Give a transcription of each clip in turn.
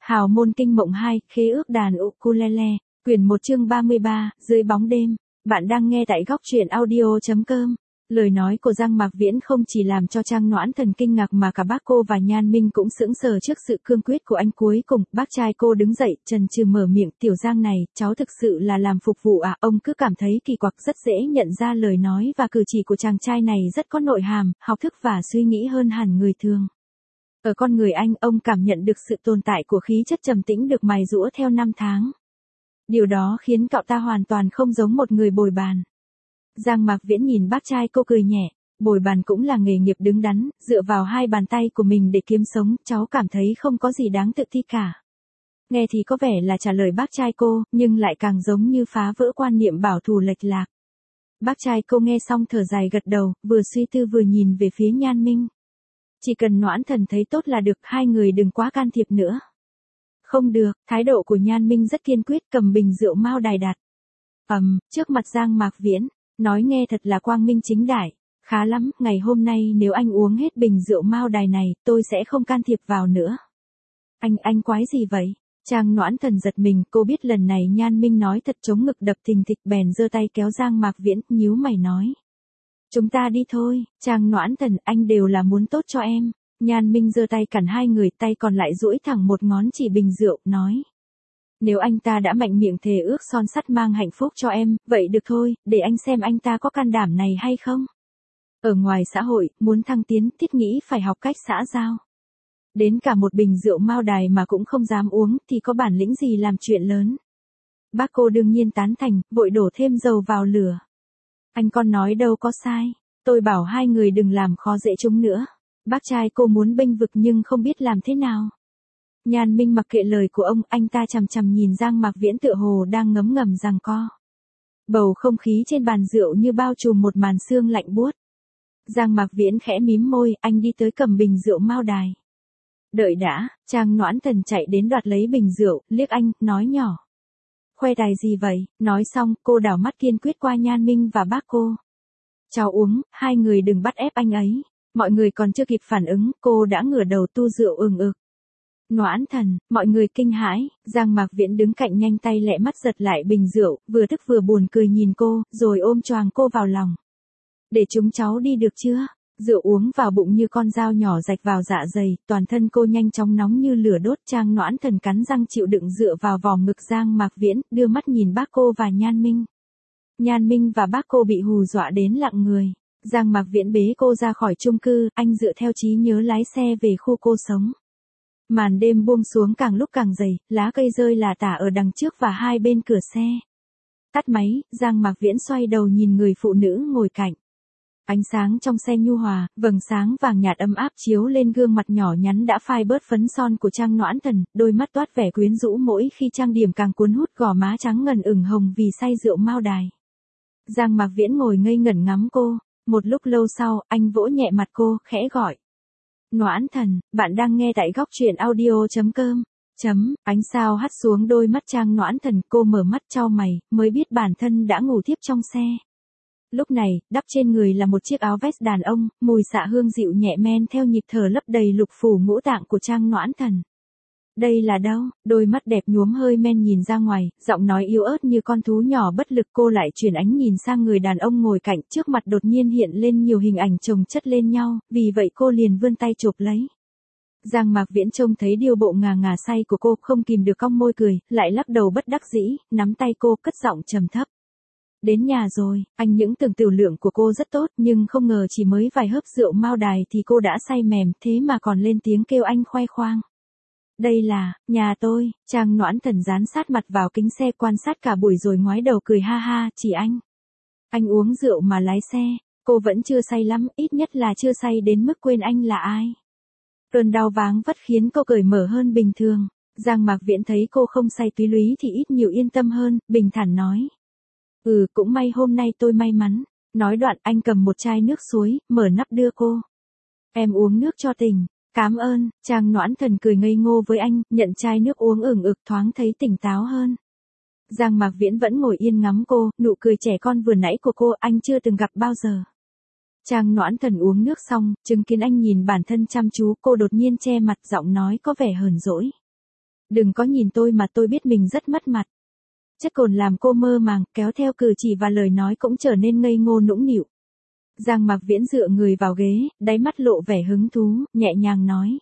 Hào môn kinh mộng 2, khế ước đàn ukulele, quyển 1 chương 33, dưới bóng đêm. Bạn đang nghe tại góc truyện audio.com. Lời nói của Giang Mạc Viễn không chỉ làm cho Trang Noãn Thần kinh ngạc mà cả bác cô và Nhan Minh cũng sững sờ trước sự cương quyết của anh. Cuối cùng, bác trai cô đứng dậy, chần chừ mở miệng, "Tiểu Giang này, cháu thực sự là làm phục vụ à?" Ông cứ cảm thấy kỳ quặc, rất dễ nhận ra lời nói và cử chỉ của chàng trai này rất có nội hàm, học thức và suy nghĩ hơn hẳn người thường. Ở con người anh, ông cảm nhận được sự tồn tại của khí chất trầm tĩnh được mài giũa theo năm tháng. Điều đó khiến cậu ta hoàn toàn không giống một người bồi bàn. Giang Mạc Viễn nhìn bác trai cô cười nhẹ, bồi bàn cũng là nghề nghiệp đứng đắn, dựa vào hai bàn tay của mình để kiếm sống, cháu cảm thấy không có gì đáng tự ti cả. Nghe thì có vẻ là trả lời bác trai cô, nhưng lại càng giống như phá vỡ quan niệm bảo thủ lệch lạc. Bác trai cô nghe xong thở dài gật đầu, vừa suy tư vừa nhìn về phía Nhan Minh. Chỉ cần Noãn Thần thấy tốt là được, hai người đừng quá can thiệp nữa. Không được, thái độ của Nhan Minh rất kiên quyết, cầm bình rượu Mao Đài đặt. Trước mặt Giang Mạc Viễn, nói nghe thật là quang minh chính đại. Khá lắm, ngày hôm nay nếu anh uống hết bình rượu Mao Đài này, tôi sẽ không can thiệp vào nữa. Anh quái gì vậy? Trang Noãn Thần giật mình, cô biết lần này Nhan Minh nói thật, chống ngực đập thình thịch, bèn giơ tay kéo Giang Mạc Viễn, nhíu mày nói. Chúng ta đi thôi, Trang Noãn Thần, anh đều là muốn tốt cho em. Nhan Minh giơ tay cản hai người, tay còn lại duỗi thẳng một ngón chỉ bình rượu, nói. Nếu anh ta đã mạnh miệng thề ước son sắt mang hạnh phúc cho em, vậy được thôi, để anh xem anh ta có can đảm này hay không. Ở ngoài xã hội, muốn thăng tiến, thiết nghĩ phải học cách xã giao. Đến cả một bình rượu Mao Đài mà cũng không dám uống, thì có bản lĩnh gì làm chuyện lớn. Bác cô đương nhiên tán thành, vội đổ thêm dầu vào lửa. Anh con nói đâu có sai, tôi bảo hai người đừng làm khó dễ chúng nữa. Bác trai cô muốn bênh vực nhưng không biết làm thế nào. Nhan Minh mặc kệ lời của ông, anh ta chằm chằm nhìn Giang Mạc Viễn tựa hồ đang ngấm ngầm giằng co. Bầu không khí trên bàn rượu như bao trùm một màn sương lạnh buốt. Giang Mạc Viễn khẽ mím môi, anh đi tới cầm bình rượu Mao Đài. Đợi đã, Trang Noãn Thần chạy đến đoạt lấy bình rượu, liếc anh, nói nhỏ. Khoe tài gì vậy? Nói xong, cô đảo mắt kiên quyết qua Nhan Minh và bác cô. Cháu uống, hai người đừng bắt ép anh ấy. Mọi người còn chưa kịp phản ứng, cô đã ngửa đầu tu rượu ừng ực. Noãn Thần, mọi người kinh hãi, Giang Mạc Viễn đứng cạnh nhanh tay lẹ mắt giật lại bình rượu, vừa tức vừa buồn cười nhìn cô, rồi ôm choàng cô vào lòng. Để chúng cháu đi được chưa? Rượu uống vào bụng như con dao nhỏ rạch vào dạ dày, toàn thân cô nhanh chóng nóng như lửa đốt. Trang Noãn Thần cắn răng chịu đựng dựa vào vòng ngực Giang Mạc Viễn, đưa mắt nhìn bác cô và Nhan Minh. Nhan Minh và bác cô bị hù dọa đến lặng người. Giang Mạc Viễn bế cô ra khỏi chung cư, anh dựa theo trí nhớ lái xe về khu cô sống. Màn đêm buông xuống càng lúc càng dày, lá cây rơi lả tả ở đằng trước và hai bên cửa xe. Tắt máy, Giang Mạc Viễn xoay đầu nhìn người phụ nữ ngồi cạnh. Ánh sáng trong xe nhu hòa, vầng sáng vàng nhạt ấm áp chiếu lên gương mặt nhỏ nhắn đã phai bớt phấn son của Trang Noãn Thần, đôi mắt toát vẻ quyến rũ mỗi khi trang điểm càng cuốn hút, gò má trắng ngần ửng hồng vì say rượu Mao Đài. Giang Mạc Viễn ngồi ngây ngẩn ngắm cô, một lúc lâu sau, anh vỗ nhẹ mặt cô, khẽ gọi. Noãn Thần, bạn đang nghe tại góc truyện audio.com. Ánh sao hắt xuống đôi mắt Trang Noãn Thần, cô mở mắt chau mày, mới biết bản thân đã ngủ thiếp trong xe. Lúc này, đắp trên người là một chiếc áo vest đàn ông, mùi xạ hương dịu nhẹ men theo nhịp thở lấp đầy lục phủ ngũ tạng của Trang Noãn Thần. Đây là đâu? Đôi mắt đẹp nhuốm hơi men nhìn ra ngoài, giọng nói yếu ớt như con thú nhỏ bất lực. Cô lại chuyển ánh nhìn sang người đàn ông ngồi cạnh, trước mặt đột nhiên hiện lên nhiều hình ảnh chồng chất lên nhau, vì vậy cô liền vươn tay chộp lấy. Giang Mạc Viễn trông thấy điều bộ ngà ngà say của cô, không kìm được cong môi cười, lại lắc đầu bất đắc dĩ, nắm tay cô, cất giọng trầm thấp. Đến nhà rồi, anh những tưởng tiểu lượng của cô rất tốt, nhưng không ngờ chỉ mới vài hớp rượu Mao Đài thì cô đã say mềm, thế mà còn lên tiếng kêu anh khoe khoang. Đây là, nhà tôi. Trang Noãn Thần dán sát mặt vào kính xe quan sát cả buổi rồi ngoái đầu cười ha ha, chỉ anh. Anh uống rượu mà lái xe, cô vẫn chưa say lắm, ít nhất là chưa say đến mức quên anh là ai. Cơn đau váng vất khiến cô cởi mở hơn bình thường. Giang Mạc Viễn thấy cô không say túy lúy thì ít nhiều yên tâm hơn, bình thản nói. Cũng may hôm nay tôi may mắn. Nói đoạn anh cầm một chai nước suối, mở nắp đưa cô. Em uống nước cho tỉnh. Cám ơn, Trang Noãn Thần cười ngây ngô với anh, nhận chai nước uống ửng ực, thoáng thấy tỉnh táo hơn. Giang Mạc Viễn vẫn ngồi yên ngắm cô, nụ cười trẻ con vừa nãy của cô anh chưa từng gặp bao giờ. Trang Noãn Thần uống nước xong, chứng kiến anh nhìn bản thân chăm chú, cô đột nhiên che mặt, giọng nói có vẻ hờn dỗi. Đừng có nhìn tôi mà tôi biết mình rất mất mặt. Chất cồn làm cô mơ màng, kéo theo cử chỉ và lời nói cũng trở nên ngây ngô nũng nịu. Giang Mạc Viễn dựa người vào ghế, đáy mắt lộ vẻ hứng thú, nhẹ nhàng nói.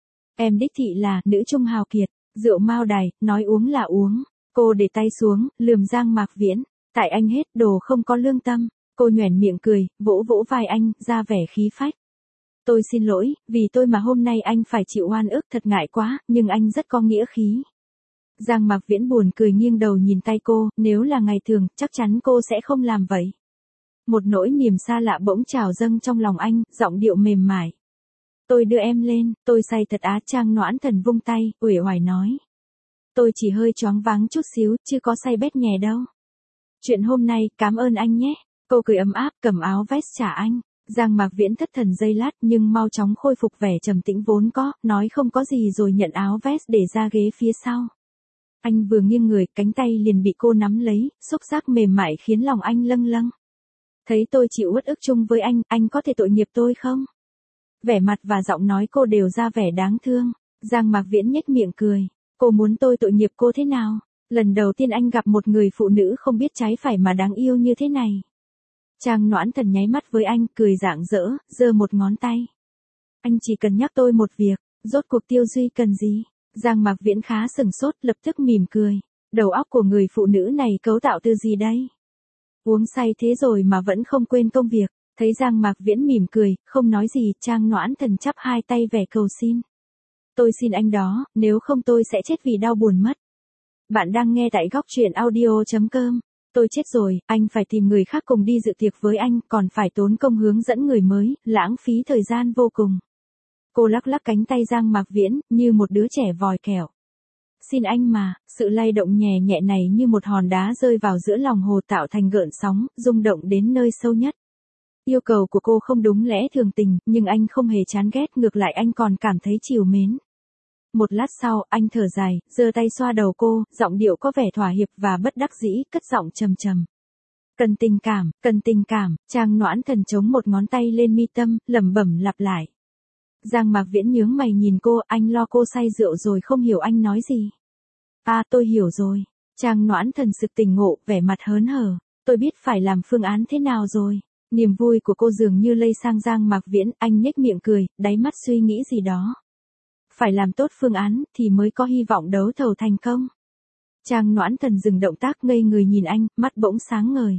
Em đích thị là nữ trung hào kiệt, rượu Mao Đài, nói uống là uống. Cô để tay xuống, lườm Giang Mạc Viễn. Tại anh hết, đồ không có lương tâm. Cô nhoẻn miệng cười, vỗ vỗ vai anh, ra vẻ khí phách. Tôi xin lỗi, vì tôi mà hôm nay anh phải chịu oan ức, thật ngại quá, nhưng anh rất có nghĩa khí. Giang Mạc Viễn buồn cười nghiêng đầu nhìn tay cô, nếu là ngày thường, chắc chắn cô sẽ không làm vậy. Một nỗi niềm xa lạ bỗng trào dâng trong lòng anh, giọng điệu mềm mại. Tôi đưa em lên, tôi say thật á. Trang Noãn Thần vung tay, uể oải nói. Tôi chỉ hơi choáng váng chút xíu, chứ có say bét nhè đâu. Chuyện hôm nay, cảm ơn anh nhé. Cô cười ấm áp, cầm áo vest trả anh. Giang Mạc Viễn thất thần giây lát nhưng mau chóng khôi phục vẻ trầm tĩnh vốn có, nói không có gì rồi nhận áo vest để ra ghế phía sau. Anh vừa nghiêng người, cánh tay liền bị cô nắm lấy, xúc giác mềm mại khiến lòng anh lâng lâng. Thấy tôi chịu uất ức chung với anh có thể tội nghiệp tôi không? Vẻ mặt và giọng nói cô đều ra vẻ đáng thương. Giang Mạc Viễn nhếch miệng cười. Cô muốn tôi tội nghiệp cô thế nào? Lần đầu tiên anh gặp một người phụ nữ không biết trái phải mà đáng yêu như thế này. Trang Noãn Thần nháy mắt với anh, cười rạng rỡ, giơ một ngón tay. Anh chỉ cần nhắc tôi một việc, rốt cuộc Tiêu Duy cần gì? Giang Mạc Viễn khá sừng sốt, lập tức mỉm cười. Đầu óc của người phụ nữ này cấu tạo từ gì đây? Uống say thế rồi mà vẫn không quên công việc. Thấy Giang Mạc Viễn mỉm cười, không nói gì, Trang Noãn Thần chắp hai tay vẻ cầu xin. Tôi xin anh đó, nếu không tôi sẽ chết vì đau buồn mất. Bạn đang nghe tại góc truyện audio.com. Tôi chết rồi, anh phải tìm người khác cùng đi dự tiệc với anh, còn phải tốn công hướng dẫn người mới, lãng phí thời gian vô cùng. Cô lắc lắc cánh tay Giang Mạc Viễn, như một đứa trẻ vòi kẹo. Xin anh mà, sự lay động nhẹ nhẹ này như một hòn đá rơi vào giữa lòng hồ tạo thành gợn sóng, rung động đến nơi sâu nhất. Yêu cầu của cô không đúng lẽ thường tình, nhưng anh không hề chán ghét, ngược lại anh còn cảm thấy trìu mến. Một lát sau, anh thở dài, giơ tay xoa đầu cô, giọng điệu có vẻ thỏa hiệp và bất đắc dĩ, cất giọng trầm trầm. Cần tình cảm, Trang Noãn Thần chống một ngón tay lên mi tâm, lẩm bẩm lặp lại. Giang Mạc Viễn nhướng mày nhìn cô, anh lo cô say rượu rồi không hiểu anh nói gì. À, tôi hiểu rồi. Trang Noãn Thần sực tỉnh ngộ, vẻ mặt hớn hở. Tôi biết phải làm phương án thế nào rồi. Niềm vui của cô dường như lây sang Giang Mạc Viễn, anh nhếch miệng cười, đáy mắt suy nghĩ gì đó. Phải làm tốt phương án, thì mới có hy vọng đấu thầu thành công. Trang Noãn Thần dừng động tác ngây người nhìn anh, mắt bỗng sáng ngời.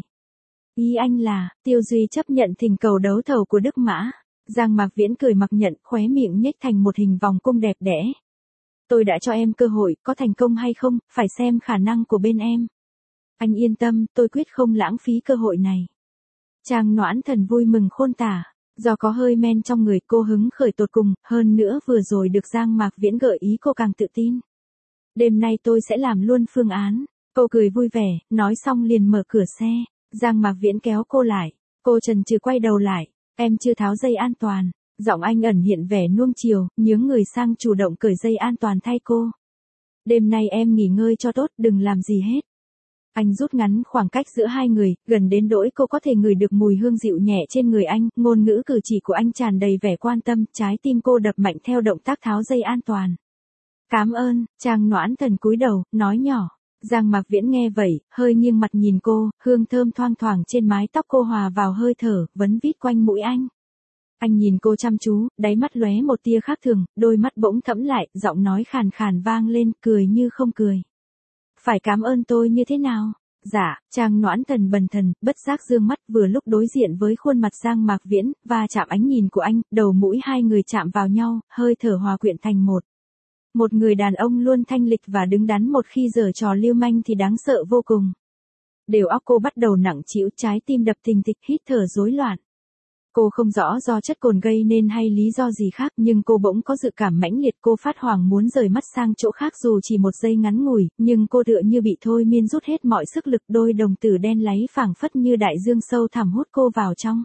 Ý anh là, Tiêu Duy chấp nhận thỉnh cầu đấu thầu của Đức Mã. Giang Mạc Viễn cười mặc nhận, khóe miệng nhếch thành một hình vòng cung đẹp đẽ. Tôi đã cho em cơ hội, có thành công hay không, phải xem khả năng của bên em. Anh yên tâm, tôi quyết không lãng phí cơ hội này. Trang Noãn Thần vui mừng khôn tả. Do có hơi men trong người cô hứng khởi tột cùng, hơn nữa vừa rồi được Giang Mạc Viễn gợi ý cô càng tự tin. Đêm nay tôi sẽ làm luôn phương án. Cô cười vui vẻ, nói xong liền mở cửa xe. Giang Mạc Viễn kéo cô lại. Cô chần chừ quay đầu lại. Em chưa tháo dây an toàn. Giọng anh ẩn hiện vẻ nuông chiều, nhướng người sang chủ động cởi dây an toàn thay cô. Đêm nay em nghỉ ngơi cho tốt, đừng làm gì hết. Anh rút ngắn khoảng cách giữa hai người, gần đến nỗi cô có thể ngửi được mùi hương dịu nhẹ trên người anh, ngôn ngữ cử chỉ của anh tràn đầy vẻ quan tâm, trái tim cô đập mạnh theo động tác tháo dây an toàn. Cảm ơn, Trang Noãn Thần cúi đầu, nói nhỏ. Giang Mạc Viễn nghe vậy, hơi nghiêng mặt nhìn cô, hương thơm thoang thoảng trên mái tóc cô hòa vào hơi thở, vấn vít quanh mũi anh. Anh nhìn cô chăm chú, đáy mắt lóe một tia khác thường, đôi mắt bỗng thẫm lại, giọng nói khàn khàn vang lên, cười như không cười. Phải cảm ơn tôi như thế nào? Dạ, Trang Noãn Thần bần thần, bất giác dương mắt vừa lúc đối diện với khuôn mặt Giang Mạc Viễn, và chạm ánh nhìn của anh, đầu mũi hai người chạm vào nhau, hơi thở hòa quyện thành một. Một người đàn ông luôn thanh lịch và đứng đắn một khi giở trò lưu manh thì đáng sợ vô cùng. Đầu óc cô bắt đầu nặng trĩu, trái tim đập thình thịch, hít thở rối loạn. Cô không rõ do chất cồn gây nên hay lý do gì khác, nhưng cô bỗng có dự cảm mãnh liệt, cô phát hoảng muốn rời mắt sang chỗ khác dù chỉ một giây ngắn ngủi, nhưng cô tựa như bị thôi miên rút hết mọi sức lực, đôi đồng tử đen láy phảng phất như đại dương sâu thẳm hút cô vào trong.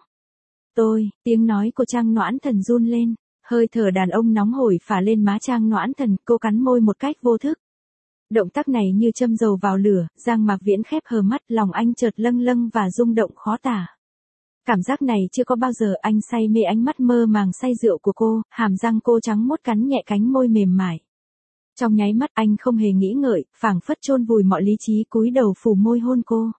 Tiếng nói của Trang Noãn Thần run lên, hơi thở đàn ông nóng hổi phả lên má Trang Noãn Thần, cô cắn môi một cách vô thức. Động tác này như châm dầu vào lửa, Giang Mạc Viễn khép hờ mắt, lòng anh chợt lâng lâng và rung động khó tả. Cảm giác này chưa có bao giờ, anh say mê ánh mắt mơ màng say rượu của cô, hàm răng cô trắng muốt cắn nhẹ cánh môi mềm mại. Trong nháy mắt anh không hề nghĩ ngợi, phảng phất chôn vùi mọi lý trí cúi đầu phủ môi hôn cô.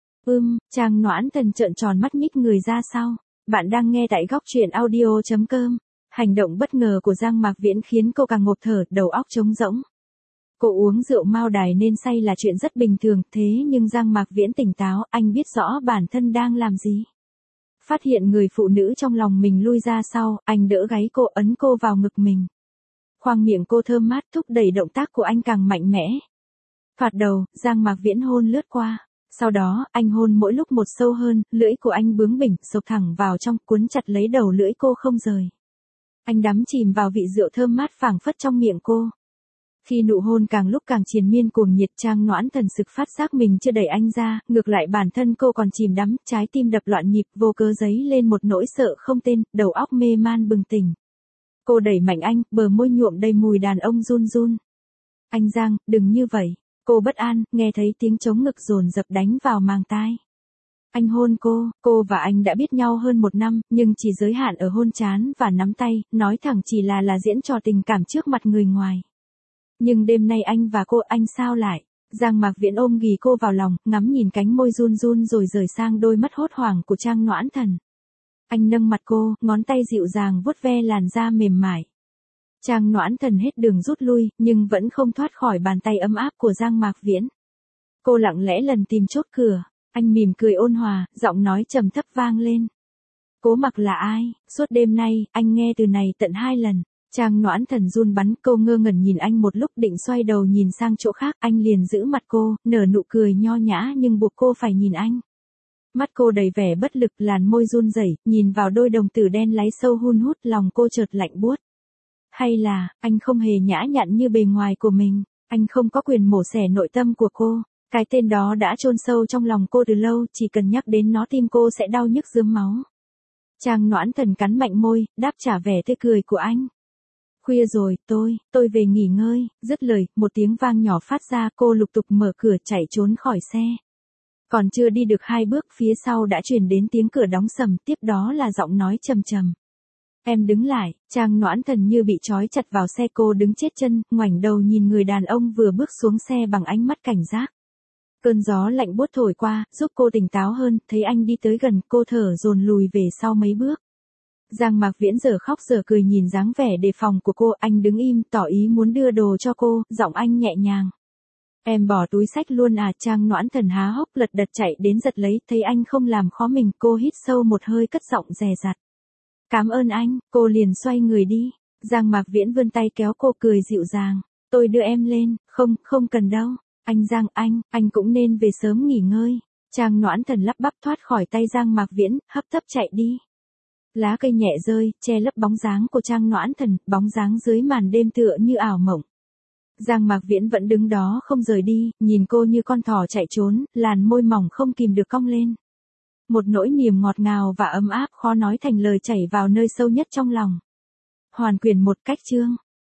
Trang Noãn Thần trợn tròn mắt nhích người ra sau. Bạn đang nghe tại góc truyện audio.com. Hành động bất ngờ của Giang Mạc Viễn khiến cô càng ngộp thở, đầu óc trống rỗng. Cô uống rượu mao đài nên say là chuyện rất bình thường, thế nhưng Giang Mạc Viễn tỉnh táo, anh biết rõ bản thân đang làm gì. Phát hiện người phụ nữ trong lòng mình lui ra sau, anh đỡ gáy cô, ấn cô vào ngực mình. Khoang miệng cô thơm mát thúc đẩy động tác của anh càng mạnh mẽ. Thoạt đầu, Giang Mạc Viễn hôn lướt qua. Sau đó, anh hôn mỗi lúc một sâu hơn, lưỡi của anh bướng bỉnh, xộc thẳng vào trong, cuốn chặt lấy đầu lưỡi cô không rời. Anh đắm chìm vào vị rượu thơm mát phảng phất trong miệng cô. Khi nụ hôn càng lúc càng triền miên cuồng nhiệt, Trang Noãn Thần sực phát giác mình chưa đẩy anh ra, ngược lại bản thân cô còn chìm đắm, trái tim đập loạn nhịp, vô cớ dấy lên một nỗi sợ không tên, đầu óc mê man bừng tỉnh. Cô đẩy mạnh anh, bờ môi nhuộm đầy mùi đàn ông run run. Anh Giang, đừng như vậy. Cô bất an, nghe thấy tiếng trống ngực dồn dập đánh vào màng tai. Anh hôn cô và anh đã biết nhau hơn 1 năm, nhưng chỉ giới hạn ở hôn trán và nắm tay, nói thẳng chỉ là diễn trò tình cảm trước mặt người ngoài. Nhưng đêm nay anh và cô, anh sao lại? Giang Mạc Viễn ôm ghì cô vào lòng, ngắm nhìn cánh môi run run rồi rời sang đôi mắt hốt hoảng của Trang Noãn Thần. Anh nâng mặt cô, ngón tay dịu dàng vuốt ve làn da mềm mại. Trang Noãn Thần hết đường rút lui, nhưng vẫn không thoát khỏi bàn tay ấm áp của Giang Mạc Viễn. Cô lặng lẽ lần tìm chốt cửa, anh mỉm cười ôn hòa, giọng nói trầm thấp vang lên. Cố Mặc là ai? Suốt đêm nay, anh nghe từ này tận 2 lần. Trang Noãn Thần run bắn, cô ngơ ngẩn nhìn anh một lúc định xoay đầu nhìn sang chỗ khác, anh liền giữ mặt cô, nở nụ cười nho nhã nhưng buộc cô phải nhìn anh. Mắt cô đầy vẻ bất lực, làn môi run rẩy, nhìn vào đôi đồng tử đen láy sâu hun hút, lòng cô chợt lạnh buốt. Hay là, anh không hề nhã nhặn như bề ngoài của mình, anh không có quyền mổ xẻ nội tâm của cô, cái tên đó đã chôn sâu trong lòng cô từ lâu, chỉ cần nhắc đến nó tim cô sẽ đau nhức rướm máu. Trang Noãn Thần cắn mạnh môi, đáp trả vẻ tươi cười của anh. Khuya rồi, tôi về nghỉ ngơi, dứt lời, một tiếng vang nhỏ phát ra, cô lục tục mở cửa chạy trốn khỏi xe. Còn chưa đi được 2 bước, phía sau đã truyền đến tiếng cửa đóng sầm, tiếp đó là giọng nói trầm trầm. Em đứng lại. Trang Noãn Thần như bị trói chặt vào xe, cô đứng chết chân, ngoảnh đầu nhìn người đàn ông vừa bước xuống xe bằng ánh mắt cảnh giác. Cơn gió lạnh buốt thổi qua, giúp cô tỉnh táo hơn, thấy anh đi tới gần, cô thở dồn lùi về sau mấy bước. Giang Mạc Viễn giờ khóc giờ cười nhìn dáng vẻ đề phòng của cô, anh đứng im, tỏ ý muốn đưa đồ cho cô, giọng anh nhẹ nhàng. Em bỏ túi xách luôn à? Trang Noãn Thần há hốc lật đật chạy đến giật lấy, thấy anh không làm khó mình, cô hít sâu một hơi cất giọng dè dặt. Cảm ơn anh, cô liền xoay người đi. Giang Mạc Viễn vươn tay kéo cô, cười dịu dàng. Tôi đưa em lên, không cần đâu. Anh Giang, anh cũng nên về sớm nghỉ ngơi. Trang Noãn Thần lắp bắp thoát khỏi tay Giang Mạc Viễn, hấp tấp chạy đi. Lá cây nhẹ rơi, che lấp bóng dáng của Trang Noãn Thần, bóng dáng dưới màn đêm tựa như ảo mộng. Giang Mạc Viễn vẫn đứng đó không rời đi, nhìn cô như con thỏ chạy trốn, làn môi mỏng không kìm được cong lên. Một nỗi niềm ngọt ngào và ấm áp khó nói thành lời chảy vào nơi sâu nhất trong lòng. Hoàn quyển 1 cách chương.